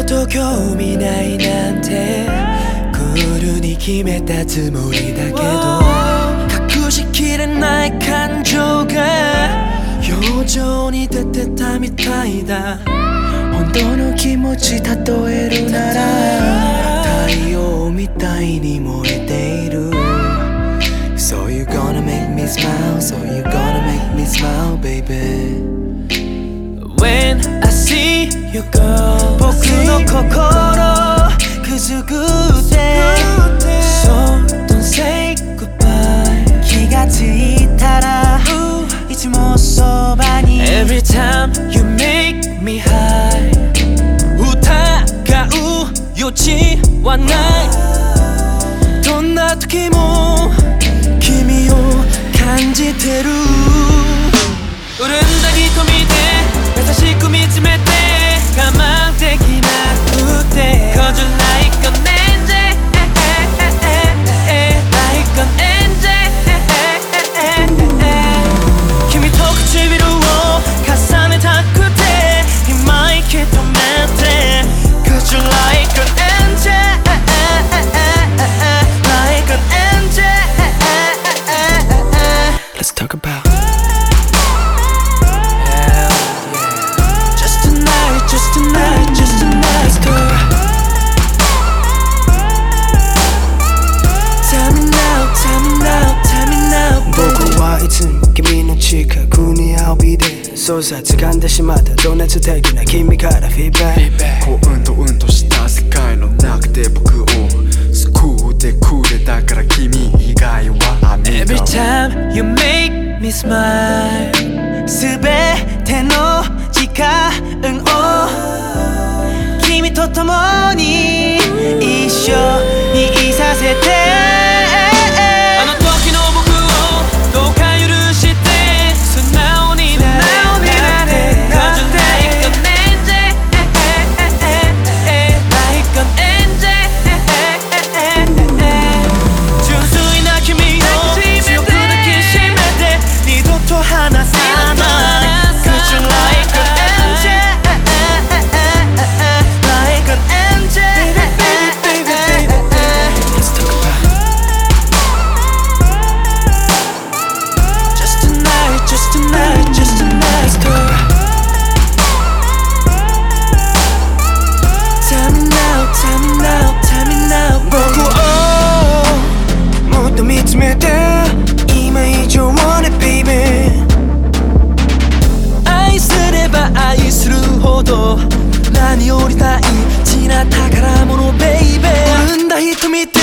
と興味ないなんてクールに決めたつもりだけど、隠しきれない感情が表情に出てたみたいだ。本当の気持ち例えるなら太陽みたいに燃えている。 So you gonna make me smile, so you gonna make me smile, baby. When I see you go 僕の心くすぐって So don't say goodbye 気がついたらいつもそばに Every time you make me high 疑う余地はない。どんな時も君を感じてる。潤んだ瞳で優しく見つめて我慢できなくて Cause you like an angel Like an angel 君と唇を重ねたくて今息止めて Cause you like an angel Like an angel Let's talk about Just tonight, just tonight, girl. Tell me now, tell me now, tell me now. 僕はいつも君の近くに仰いでそうさ掴んでしまった情熱的な君からフィードバック。 こううんとうんとした世界の中で僕を救ってくれたから君以外はアミゴ Every time you make me smile すべての時間を君と共に一緒にいさせて。あの時の僕をどうか許して素直になれ Cause you like an angel Like an angel 純粋な君を強く抱きしめて二度と離さない。Cause you like an angel Like an angel Baby, baby, baby Let's talk about Just tonight, just tonight, just tonight, girl. Tell me now, tell me now, tell me now 僕をもっと見つめて今以上ね baby。 愛すれば愛するほど何より大事な宝物 baby。 潤んだ瞳で